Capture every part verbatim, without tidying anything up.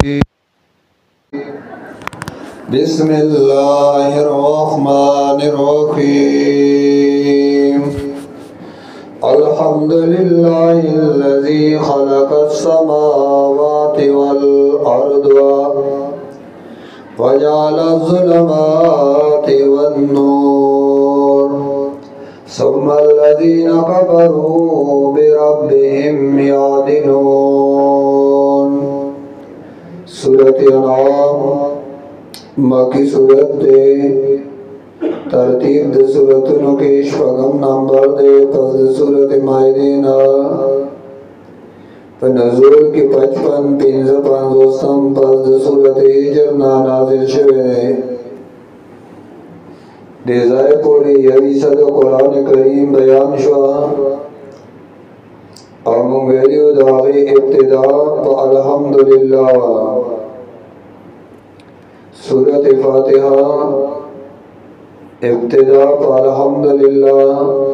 बिस्मिल्लाहिर्रहमानिर्रहीम। अल्हम्दुलिल्लाहिल्लज़ी खलक़स्समावाति वल अर्द वजअलज़्ज़ुलुमाति वन्नूर सुम्मल्लज़ीना कफ़रू बिरब्बिहिम यअदिलून। सूरत अनाम मक्की सूरत दे तरतीब दे सूरतों के शपगम नंबर दे पस दे सूरत मायदीना नज़ूल की पचपन पिंज पंजोस्तम पस दे सूरत हिजर ना नाज़िल शवे देज़ाए पूरी यही सद कुरान करीम बयान शुआ और मुंगेली दागी इब्तिदा व अल्हम्दुलिल्लाह। सूरत फातिहा इब्तिदा व अल्हम्दुलिल्लाह।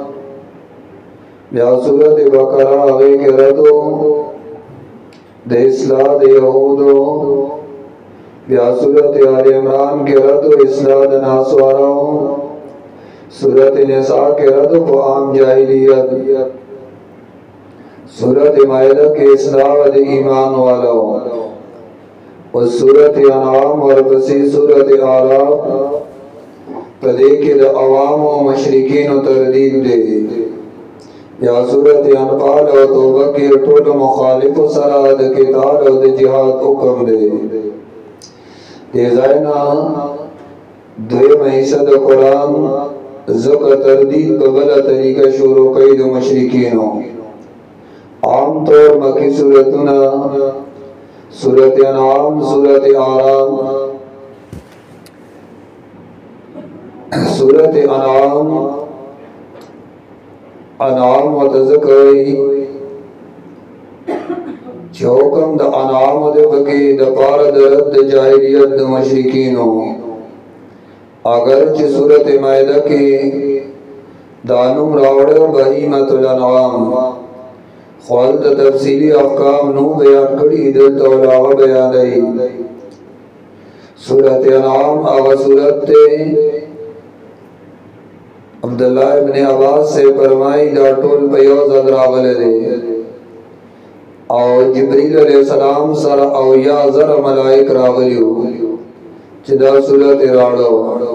या सूरत बकरा आगे के रदो दे इस्लाह दे यहूदो। या सूरत आल इमरान के रदो इस्लाह दे नासवाराओ। सूरत निसा के रदो को आम जाहिलियत। सूरत मायदा के इस्लाह दे ईमान वालों और सूरत अनाम और बसी सूरत आराफ पदे के द अवाम व मशरिकीन तरदीद दे। या सूरत अनफाल और तौबा के टोल मुखालिफ सराद के ताल और जिहाद हुक्म दे। ये जायना दो महीसद कुरान ज़का तरदीद बबला तरीका शुरू कई दो मशरिकीनों आम तौर मक्की सूरतुना सूरत अनाम सूरत आराम सूरत अनाम अनाम व तज़करी चौकम द अनाम दे बकी द पार द रद्द जाहिलियत द मशरिकीनों अगरचे सूरत मायदा की दानुम रावड़े बहीमतुल अनआम ख्वाल तफसीली अहकाम नू बयान करी दिल तौलावा बयान आई। सूरत अनाम आगा सूरत ते अब्दुल्लाह इब्न अब्बास से फरमाई दा टोल पयोज अदरावले दे और जिब्रील अलैहिस्सलाम सर औ या जरा मलाइक रावलियो चिदा सूरत राड़ो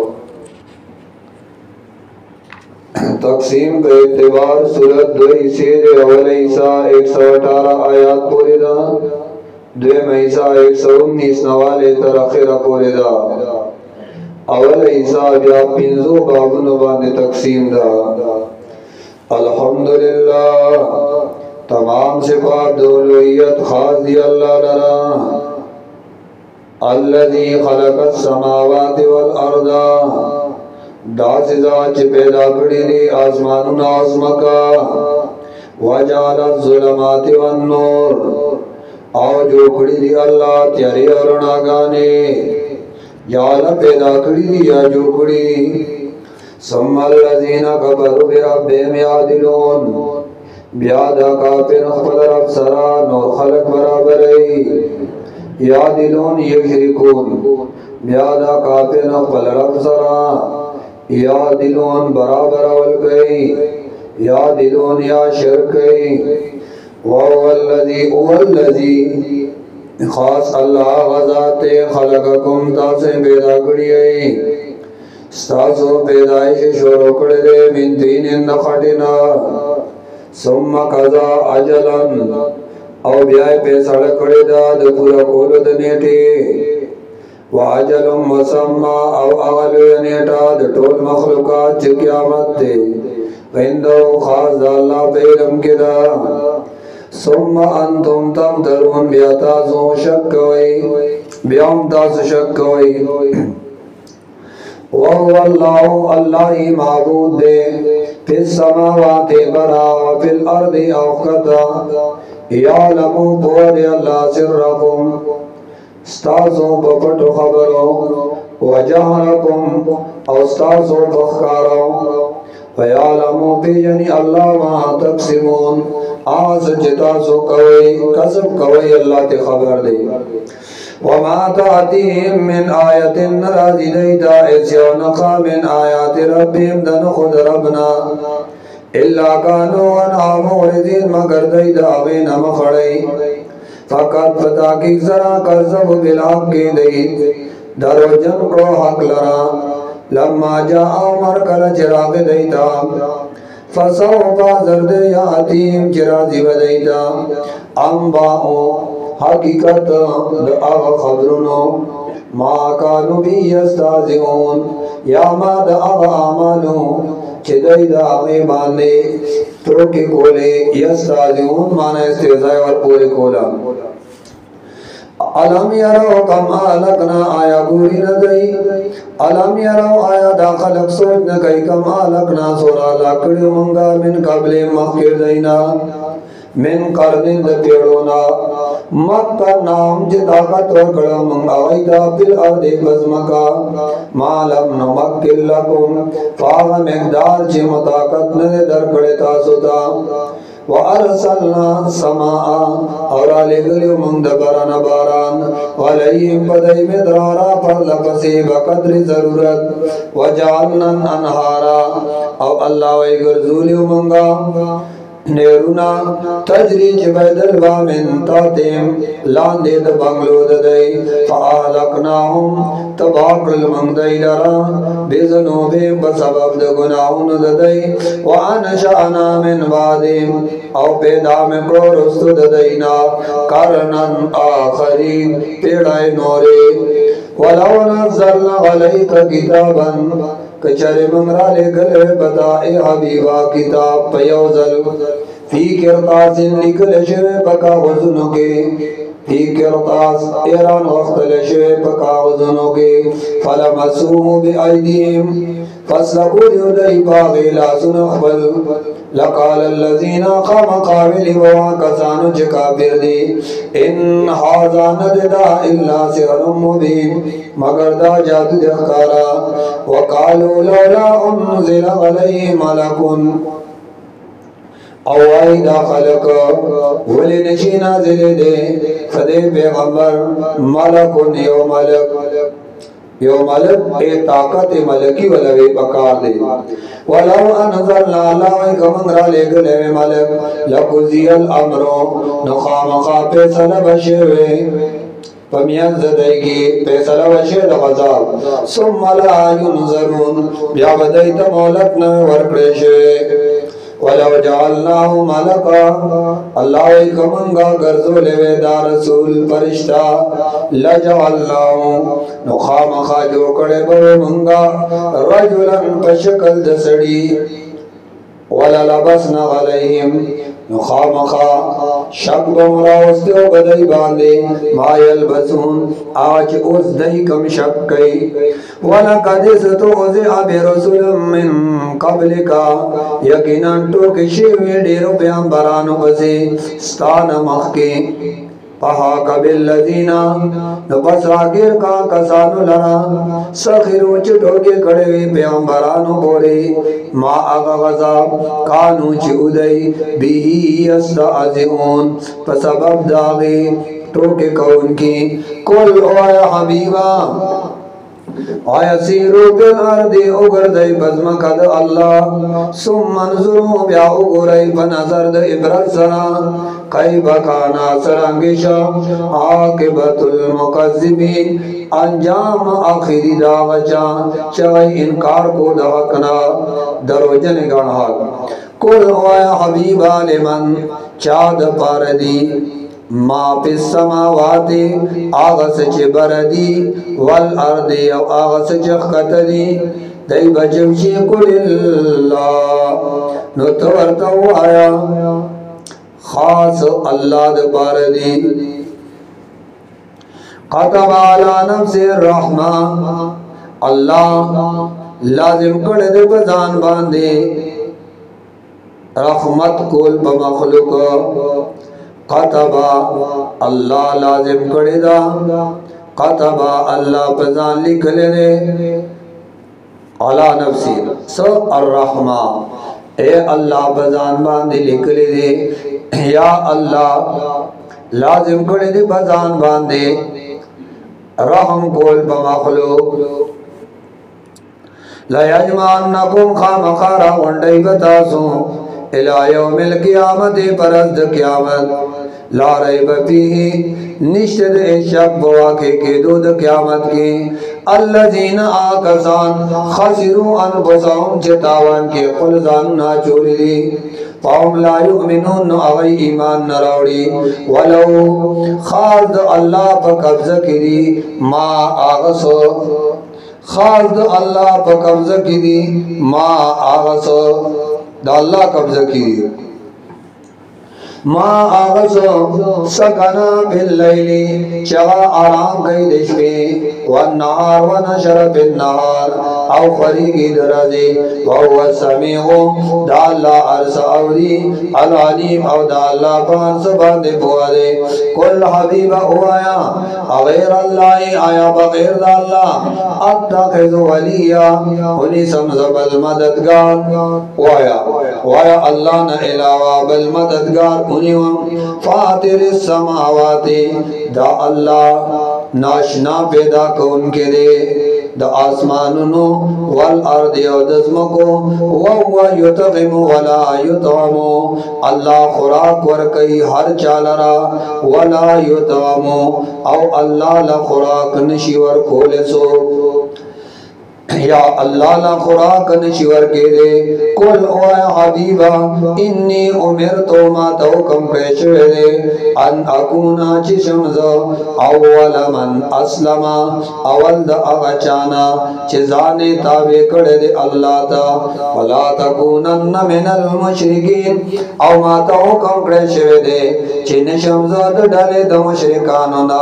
तकसीम पे एतबार सूरत दो शेर अवल ईसा एक सौ अठारह आयात पूरे दा दो ईसा एक सौ उन्नीस नवाले तर आखिर पूरे दा अवल ईसा या पिंजो बाबुन बाने तकसीम दा। अल्हम्दुलिल्लाह तमाम सिफात दोलोयत खास दी अल्लाह लरा अल्लज़ी खलक़स समावाति वल अर्दा दासिजा च पैदा करी दी आसमानुन आसमका वजअलज़्ज़ुलुमाति वन्नूर और जो करी दी अल्लाह त्यारे और नागाने याला पैदा करी दी या जो करी सुम्मल्लज़ीना कफ़रू बिरब्बिहिम यअदिलून ब्यादा काफिर खल रब सरा नूर खलक बराबर यअदिलून यशरिकून ब्यादा काफिर खल रब सरा यअदिलून बराबर अवल गई यअदिलून या शिरक वल्लज़ी वल्लज़ी खास अल्लाह ग़ज़ाते खलक़कुम तासे पैदा करी स्तासो पैदाइश शुरू कर दे मिन तीन नखटिना सुम्मा कज़ा अजलन और ब्याह पे सड़क करे दा द पूरा कोल द नेटे वाजलुम मुसम्मा औ अगल नेटा द टोल मखलूकात च क़यामत ते विंदो खास अल्लाह पे रम के दा सुम्मा अंतुम तमतरून ब्याताज़ो शक वई ब्याम तास शक वई वल्लाहु अल्लाह ही माबूद दे फिस समावाति बरा फिल अर्दि औक़ता यालमु बोले अल्लाह सिर्रकुम स्ताज़ो बपटो खबरो वजहरकुम औस्ताज़ो बखकारो वयालमु बेयनी अल्लाह वहाँ तक़सिमून आज जिताज़ो कवई कसब कवई अल्लाह ते खबर दे वमा तातीहिम मिन आयतिन नराज़िदैता इस्यानका मिन आयाति रब्बिहिम दनखुद रबना इल्ला कानू अनहा मुरिदिन मगर दैदा आगे नम खड़ई फ़कत पता की जरा कर्ज़ब बिलहक़ के दई दरोजन को हक लरा लम्मा जाआ उमर कल चिराग दैता फसौफा ज़र्द यातीम चिराज़ी बदैता अम्बाओ हकीकत आग खबरुनो मा कानू भी यस्ताज़िऊन या माद आग आमालू चिदैदा आगे बांधे तो के कोले यस्ताज़िऊन माना इस्तेज़ाए और पूरे कोला अलम यरो कम आलकना आया गुरी न दई अलम यरो आया दाखलक सोच न कई कम आलकना सोरा लाकड़ी मंगा मिन कबले मखिर दैना मिन करनिन द पेड़ोना मक्का नाम जिताकत और कड़ा मंगाईदा बिल अर्दे बज़मका मालम नमक्किल लकुम फाग मकदार चे मताकत न दर कड़े तासुता व अरसलना समाआ और आले गलियो मंग दबरान बारान वलैहिम पदई में दरारा पर लपसे बकद्र जरूरत व जालनन अनहारा और अल्लाह वे गर्जूलियो मंगा नेरुना तजरी जबैदल वामिन तातिम लांदे द बंगलो ददई फ़अहलकनाहुम तबाकल मंगदई लरा बेज़नूबे बसबब द गुनाहुन ददई व अनशअना मिन बादिम औ पैदा में क्रोरुस्तु ददईना करनन आखरीन पेड़ाए नोरे वलौ नज़्ज़लना अलैका किताबन कचरे मंगरा ले गले बता ए हबीबा किताब पयोजल फी किरतासिन लिखल शवे पका वज़नों के फी किरतास एरान वक्त लशवे पका वज़नों के फलमसूहु बिअयदीहिम फस्लकू युदई बागिला सुनखबल लकाल अल्लज़ीना क़ाम क़ाबिल ववा कसानु जका बिरदी इन हाज़ा नददा इल्ला सिहरुम मुबीन मगर दा जादू दिखारा वकालू लौला उन्ज़िला अलैहि मलकुन अवाइदा खलक वली नशीना जिले दे सदे पैगंबर मलकुन यो मलक यो मलक ए ताकत मलकी वलवे पकार दे वलौ अनज़लना अल्लाह कमंगरा ले गले मलक लकुजियल अमरो नखामखा फैसला बशवे पमियन ज़दैगी फैसला बशे दग़ज़ाब सुम्मा ला युनज़रून या बदई त मोहलत न वरकड़े वलौ जअलनाहु मलका अल्लाह कमंगा गर्जो लेवे दा रसूल फरिश्ता लजअलनाहु नुखामखा जो कड़े बवे मंगा रजुलन पशकल दसड़ी वला लबसना अलैहिम नुखामखा शक बमरा उसदे बदई बांधे मायल बसून आज उस दई कम शक कई वला कदिस तो उसे आबे रसूल मिन कबल का यकीनन तो किसी वे डेरो पैगंबरानो बसे स्थान मखके पहा कबिल लजीना न बस रागिर का कसानो लरा सखिरो चटोके कड़े हुए पैगंबरानो बोले मा आगा गज़ाब कानू चुदई बिही यस्ताज़िऊन पसबब दागे टोके कौन की कुल ओया हबीबा आयसीरु बिल अर्दि उगरदई बज़मकद अल्लाह सुम्मनज़ुरु ब्या उगरई बनज़र द इब्रत सरा कई बकाना सरंगिशा आकिबतुल मुकज़्ज़िबीन अंजाम आखिरी दावचा चवई इनकार को दहकना दरोजन गणहा कुल ओया हबीबा लिमन चाद पारदी मा फिस समावाति आगस च बरदी वल अर्दि आगस च खतदी दई बजमशी कुलिल्ला नुतवरतु आया खास अल्लाह द बरदी कतब अला नफ्सि रहमा अल्लाह लाजिम कर दे बजान बांधे रहमत कुल बमखलुक कतबा अल्लाह लाजिम करेदा कतबा अल्लाह पजान लिख ले अला नफ्सी सो अर्रहमा ए अल्लाह पजान बांधे लिख ले दे या अल्लाह लाजिम करे दे पजान बांधे رحم کول بمخلوق لیجمعنکم خامخارا غنڈی بتاسو الى یوم القیامت پرد قیامت لا ریب فیہ نشتد شک بواقع کے دود قیامت کی الذین آکسان خسروا انفسهم چتاوان کے قلزان ناچولی دی فهم لا یؤمنون اغی ایمان نراوڑی ولو خارد اللہ پا قبضہ کری ما آغسو خارد اللہ پا قبضہ کری ما آغسو دا اللہ قبضہ کری ما آغسو سکنا باللیلی چغا آرام کئی دشپی والنهار ونشر بالنهار او خریقی درازی وهو السمیعو دا اللہ عرص اوری العلیم او دا اللہ پانس باندے پوادے کل حبیب او آیا غیر اللہ آیا بغیر دا اللہ اتخذ ولیا انہی سمزب المددگار وایا وایا اللہ نا علاوہ بالمددگار فاتر السماوات دا اللہ ناشنا پیدا کون کے دے دا آسمانونو والارض او دزمکو وہو یتغم ولا یتغمو اللہ خوراک ورکی ہر چالرا ولا یتغمو او اللہ لخوراک نشیور کولسو یا اللہ لا خوراک نشور کے دے کل اوہ حبیبا انی امرتو ما توکم پیشوے دے ان اکونا چشمز اول من اسلم اول دا اغچانا چزانے تابع کڑے دے اللہ تا ولا تکونن من المشرکین او ما توکم پیشوے دے چن شمز دا ڈالے دا مشرکانونا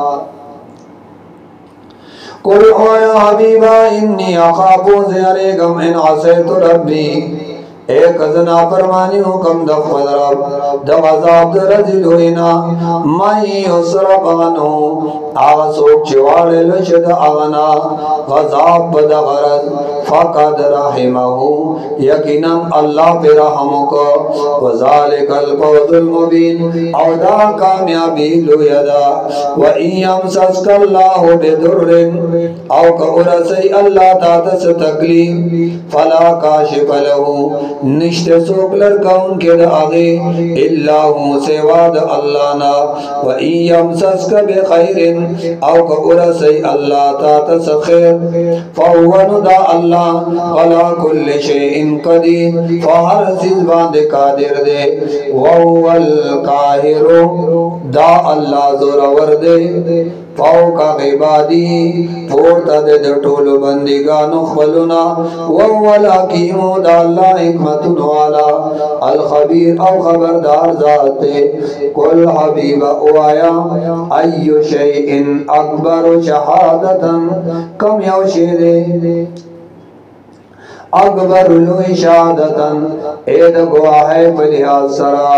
قل اوہ حبیبا انی اخافو زیارگم ان عصیت ربی ایک ازنا فرمانی حکم دفت رب دو عذاب درزل ہوئینا مائی اسرب غنو آغا سوک چوالے لشد اغنا غذاب بدا غرد فقد رحمہو یقینا اللہ پہ رحمو کو وذالک الفوز المبین او دا کامیابی لویدا وَإِن يَمْسَسْكَ اللَّهُ بِضُرٍّ او کا ارسی اللہ تاتس تکلیف فلا کاشف لہو نشتے سوک لرکا ان کے دا آگے اللہ سواد اللہ نا وَإِن يَمْسَسْكَ بِخَيْرٍ او کا ارسی اللہ تاتس خیر فَهُوَ نُدَا اللہ عَلَى كُلِّ شَيْءٍ قَدِيرٍ فہر سیز باندے قادر دے وَهُوَ الْقَاهِرُ دا اللہ زورور دے فوقا عبادی پورتا دے دے ٹولو بندگانو خبلنا وَهُوَ الْحَكِيمُ دا اللہ حکمت والا الخبیر او خبردار ذاتے کل حبیب او آیا ایو شیئن اکبر شہادتا کم یو شیدے اکبر لوی شہادتا اید گواہ پلیاز سرا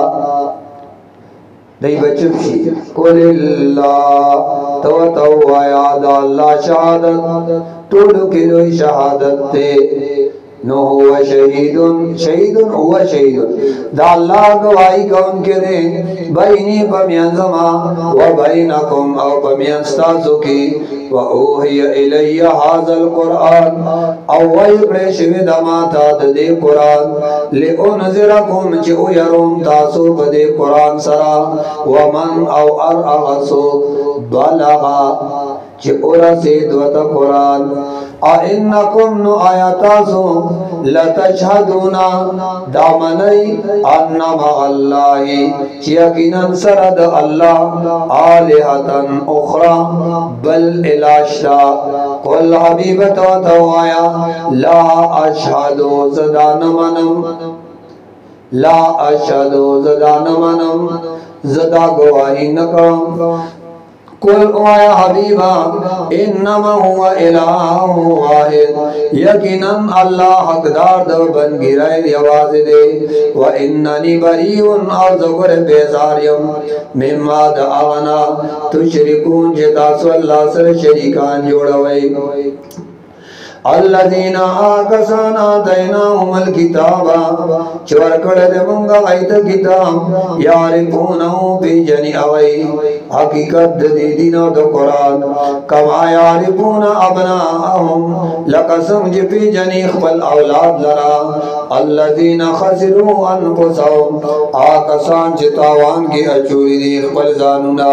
دی بچپ شی قل اللہ تو تو آیا دا اللہ شہادت توڑو کلوی شہادت تے نو ہوا شہیدن شہیدن ہوا شہیدن دا اللہ گواہی کون کے دے بینی پمین زما و بینکم او پمین ستاسو کی و اوہی الی حاض القرآن او ویقر شوید ماتا دے قرآن لے انذرکم چی اویروم تاسو بدے قرآن سرا و من او ار اغسو بلغا چی ارسی دوتا قرآن آئنکم نو آیاتاسو لتشہدونا دامنی انما اللہ یقینا سرد اللہ آلہتا اخرى بل الاشتا قل حبیبت و توایا لا اشہدو زدان منم لا اشہدو زدان منم زدا گواہی نکم قل اوہ حبیبا انما ہوا الہ واحد یقینا اللہ حقدار دو بن گرائے یواز دے وَإِنَّنِي بَرِيٌ اور زگر بیزاریم مما دعونا تشرکون جتا سو اللہ سر شریکان جوڑوئے الذين آكسان آتيناهم الكتاب چورکڑ دے منگا غیت کتاب یعرفونه پی جنی اغی حقیقت دی دین و دو قرآن کما یعرفون ابناءهم لقسم جی پی جنی خبل اولاد لرا الذين خسروا انفسهم آکسان چتاوان کی اچوری دی خبل زانونا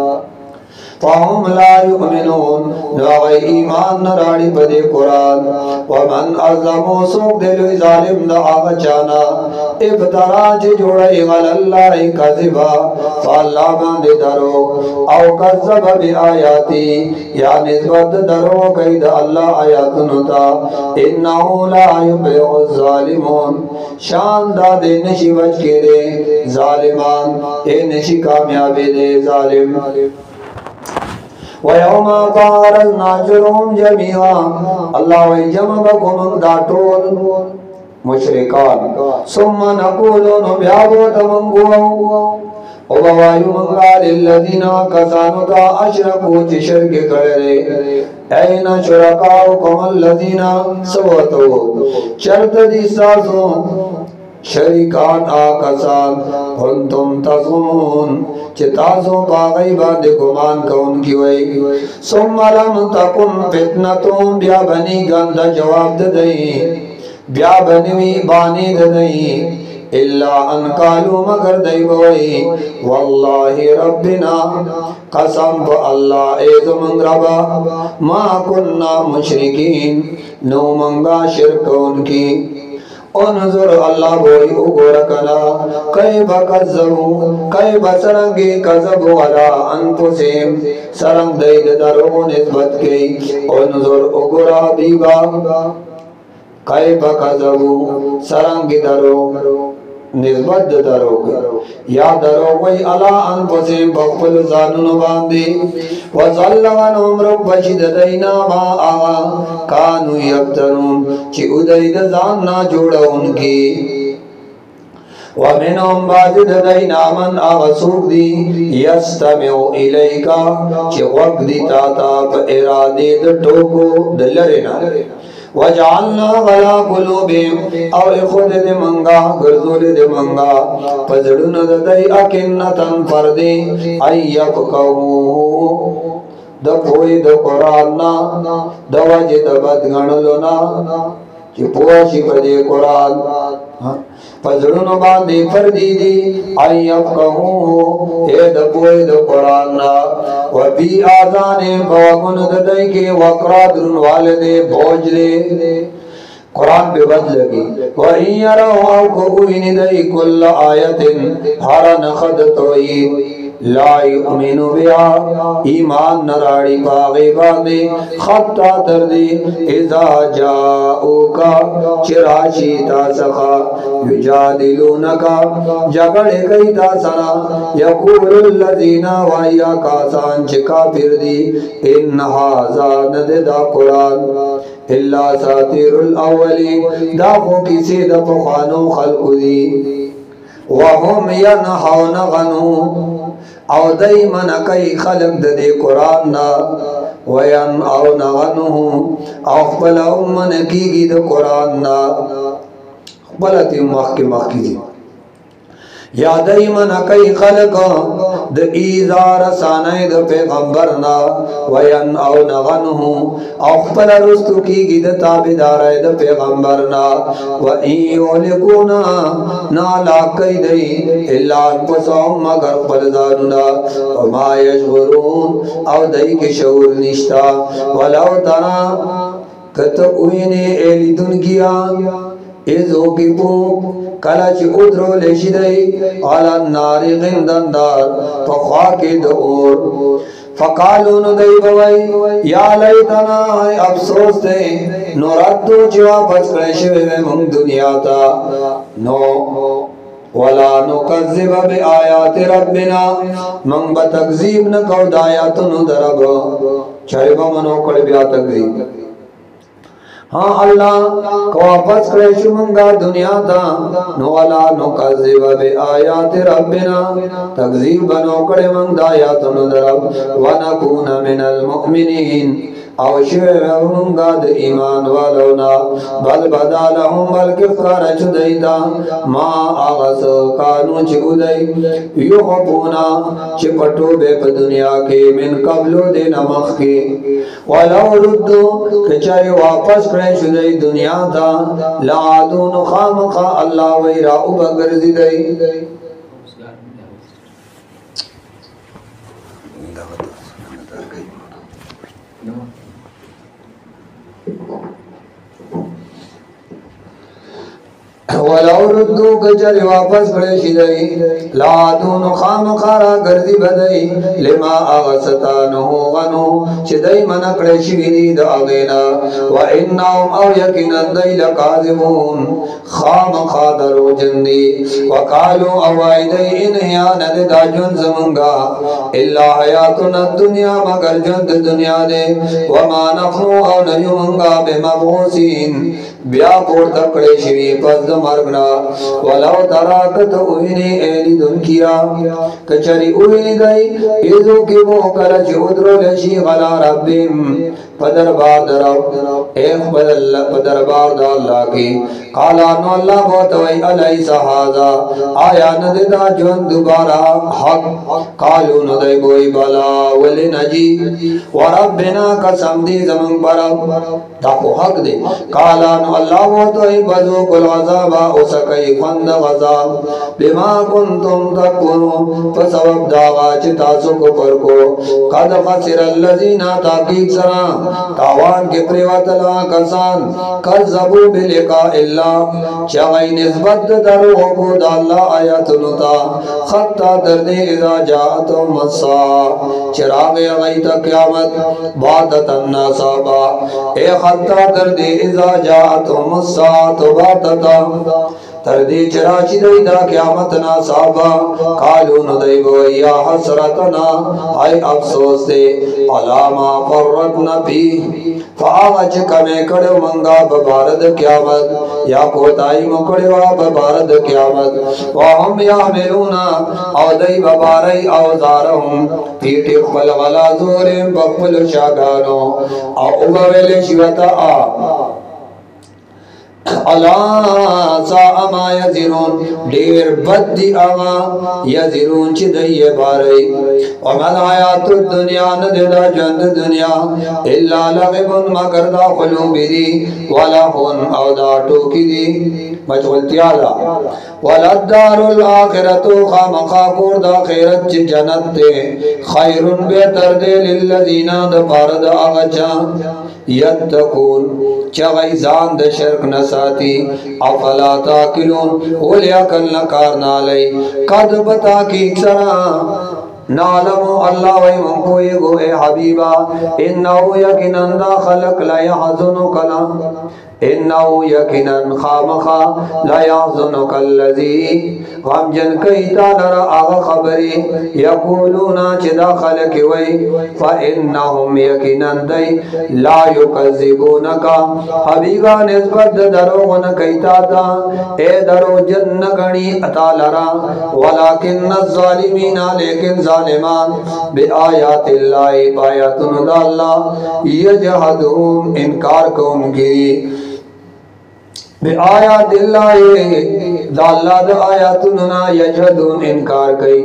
فهم لا يؤمنون نوغی ایمان نراڑی پدی قرآن ومن ازلمو سوک دلوی ظالم دا آغا چانا ابترا چی جوڑی غل اللہ کذبا فاللہ باندی درو او کذب بی آیاتی یا نسبت درو قید اللہ آیاتنتا انہو لا یبیع الظالمون شان دا دے نشی بچ کے دے ظالمان اے نشی کامیابی دے ظالم وَيَوْمَ بَارَزْنَا جُرُهُمْ جَمِيعًا اللہ وی جمع بکم دا ٹول مشرکان ثم نقولو نبیابو تمنگو او بوایو منگا للذین کسانو تا اشرکو چی شرک کرے این شرکاؤکم اللذین سوتو چرت دی سازو شریکان آکسان کنتم تظنون چی تاسو باغی باندے گمان کون کی وئی ثم لم تکن فتنتم بیا بنی گندہ جواب ددئی بیا بنوی بانی ددئی الا ان قالوا مگر دئی بوئی واللہ ربنا قسم با اللہ اے زمن ربا ما کننا مشرکین نو منگا شرکون کی انظر اللہ بوئی اگورکنا کئی بکذبو کئی بسرنگی کذبو علا انفسیم سرنگ دید درو نسبت کی انظر اگورا بیبا کئی بکذبو سرنگی درو نسبت درو یا درو وی علا انفسیم بخفل زانون باندی وظلغنهم رب بشد دینا ما آغا کانو یبتنون چی ادید زاننا جوڑا ان کی ومنهم باجد دینا من آغا سوک دی یستمعو الیکا چی وقت دی تاتا پا ارادی دا ٹوکو دلرنا وجعلنا غلا قلوبهم اور خود دے منگا گرزول دے منگا پزڑن دے اکنتن فردی ایب کہو دا پوئی دا قرآن نا دا وجہ دا بدگنلنا چی پوشی پدے قرآن پزڑن باندے فردی دی ایب کہو اے دا پوئی دا قرآن نا وبی آزانے بوگن ددائی کے وقرا درن والدے بوجھ لے قرآن پہ بد لگی وَإِن يَرَوْا أَوْ كُوِّنِ دَئِ كُلَّ آیَةٍ ہر نخد توئید لا یؤمنو بیا ایمان نراڑی باغی باندے خطا تردی اذا جاؤکا چراشی تا سخا یجادلونکا جگڑے کئی تا سنا یقول اللذین وائیا کاسان چکا پھر دی انہازا نددا قرآن اللہ ساتیر الاولی داخو کسی دا پخانو خلق دی وهم ینحون غنو او دای من کئی خلق دے قرآن نا وین او نغنو او خبل او من کی گی دے قرآن نا خبلتی مخی مخی دی یا دای من کئی خلق دے ایزار سانے دے پیغمبرنا وین او نغنو او خبل رستو کی گی دے تابدار دے پیغمبرنا و ایو لکونا نالا کئی دی اللہ انفسهم مگر خبلداننا وما یشغرون او دای کی شعور نشتا ولو ترا کتوینے ایلی دن کیا ایزو کی پوک کلچ ادرو لشدئی علی النار غندن دار فخواکی دعور فقالو ندئی بوئی یا لیتنا افسوس دے نردو چوا پس کرشوے میں منگ دنیا تا نو ولا نکذب بی آیات ربنا منگ بتکذیب نکو دایاتنو درب چربا منو کڑ بیا تکذیب ہاں اللہ کو واپس کرے شمنگا دنیا تا نوالا نکذب بی آیات ربنا تکذیب بنو کرے منگ دایاتنو درب ونکون من المؤمنین او شوه منگا د ایمان والونا بل بدا لهم بلکه خارج دیتا ما آغاز کانو چه ادئی یخبونا چه پٹو بے پا دنیا کے من قبلو دے نمخ کے ولو ردو کچھائی واپس کرے شدئی دنیا تا لعادون خامخا اللہ ویراؤ بگرزی دئی ولو ردو کچر واپس کڑے شدئی لعادون خام خارا گردی بدئی لما آغستانو غنو چدئی من کڑے شویدی دا آغینا و انہم او یکنن دی لکاذبون خام خادرو جندی وقالو اوائدئی انہیاند دا جن زمنگا اللہ حیاتنا الدنیا مگر جند دنیا دے وما نخنو او نیمنگا بمبغوسین بیا پور تکڑے شوی پس مرگنا ولو تراکت اوینی ایلی دن کیا کچری اوینی دائی ایزو کی وہ کلچ ادرو لشی غلا ربیم پدر بار درو ایک پدر بار دا اللہ کی قالانو اللہ بوتوئی علیہ سہازا آیا نددا جون دوبارہ حق قالو ندائی بوئی بلا ولی نجی وربنا قسم دی زمان برم تاکو حق دے قالانو اللہ بوتوئی بذوق العذاب اسکی خند غذاب بما کنتم تکونو فسبب داغا چتاسو کو پرکو قد خسر اللذین تاقیق سرا تاوان کے پریواتلا کسان کذبو بلقاء اللہ چاہی نسبت درو کو دا اللہ آیاتنتا خطا دردے اذا جاءتو مسا چراغ غیتا قیامت بادت الناسابا اے خطا دردے اذا جاءتو مسا تو بادتا تردی چراشی دی دا قیامتنا صحابا قالو ندائی گوئی یا حسرتنا آئی افسوس دے علاما فرطنا پی فآغا چکا میں کڑو منگا ببارد قیامت یا کوتائی مکڑوا ببارد قیامت وهم یحملونا او دی بباری اوزارهم پیٹی خبل غلا زورم بخبل شاگانو او اوبویل شیوتا آ اللہ سا ما یزرون دیر بد دی آغا یزرون چی دی باری ومن حیات الدنیا نددا جند دنیا اللہ لغبن مگر دا خلوبی دی ولہن او دا ٹوکی دی مجھولتی آلا ولدار الاخرتو خامخا کور دا خیرت چی جنت تے خیرن بیتر دے للذین دا پارد آغا چا یتقون چغی زان دا شرک نساتی افلا تاکلون اولی اکل نکار نالی قد بتا کی سرا نعلمو اللہ وی من کوئی گو اے حبیبا انہو یکنن دا خلق لا یحزنو کلا انہو یکنن خامخا لا یحزنک اللذی غم جن کئیتا لرا آغا خبری یقولونا چدا خلق وی فإنہم یکنن دی لا یکذبونکا حبیبا نسبت دروغن کئیتا تا اے درو جن گنی اتا لرا ولیکن الظالمین لیکن ظالمان بی آیات اللہ بایاتن دا اللہ یجہدون انکار کون کی بی آیات اللہ دا اللہ دا آیاتننا یجہدون انکار کئی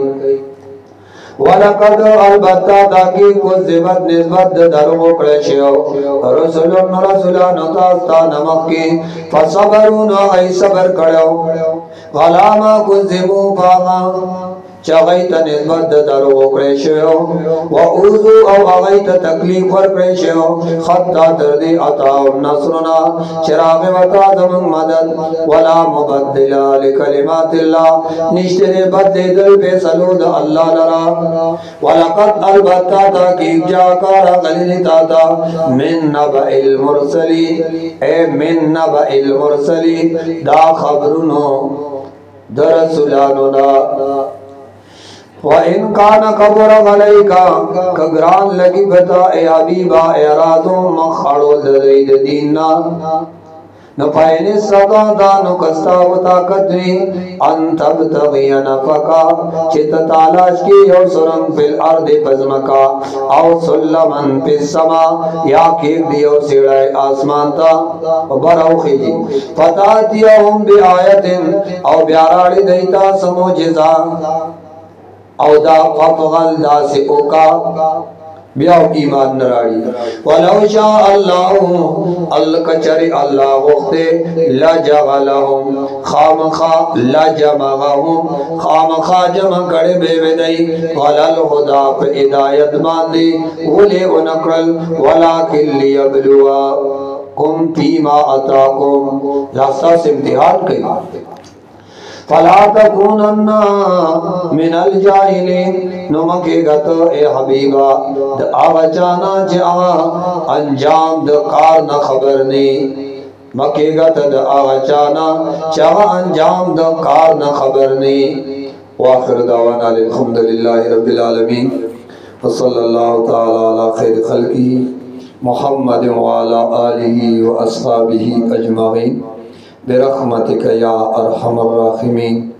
وَلَقَدْ الْبَتَّا تَاكِي كُذِّبَتْ نِسبت درغو کرشیو رسولن رسولان تاستا نمکی فصبرون آئی صبر کرو غلاما کذبو باغا چاگیت نسبت درغو کرشیو و اوزو او آگیت تکلیف ور کرشیو خطا تردی عطاو نصرنا چراغ وطا دمن مدد ولا مبدلا لکلمات اللہ نشتر بدل دل پہ سلود اللہ لرا وَلَقَدْ الْبَتَّا تَاكِيب جَاكَارَ غَلِلِتَاتا مِن نَبَئِ الْمُرْسَلِينَ اے من نَبَئِ الْمُرْسَلِينَ دا خبرنو درسولانونا وَإِن كَانَ قَبُرَ عَلَيْكَ کگران لگی بتا اے حبیبا اعراضوں مخڑو لدید دیننا न पायने सदा दानो कस्ता व ताकत नी अंतब तगिया नफका चित तालाश की यो सुरंग फिल अर्दे बजमका आओ सुल्लमन फिस समा या केक दियो सेड़ाए आसमान ता बराउ खीजी फता दिया हम बि आयतिन औ ब्याराड़ी दैता समोजिजा औ दा फफगल दा से ओका ब्याह ईमान नराड़ी वलौ शा अल्लाह अल्लाह कचरे अल्लाह वक्ते ला जगलहुम खामखा ला जमगहुम खामखा जमा करे बेवेदई वलल हुदा पे हिदायत बांधी वले उनकल वलाकिन लियबलुआ कुम फीमा अताकुम रास्ता से इम्तिहान कई फला तकूनन्ना मिनल जाहिलीन नमकेगा तो ए हबीबा द आवाजाना जा अंजाम द कार न खबर ने मकेगा तो द आवाजाना जा अंजाम द कार न खबर ने वाखिर दावाना अल्हम्दुलिल्लाहि रब्बिल आलमीन व सल्लल्लाहु तआला अला खैर खल्की मुहम्मद व अला आलिहि व अस्हाबिहि अजमाइन बिरहमतिक या अरहमर राहिमीन।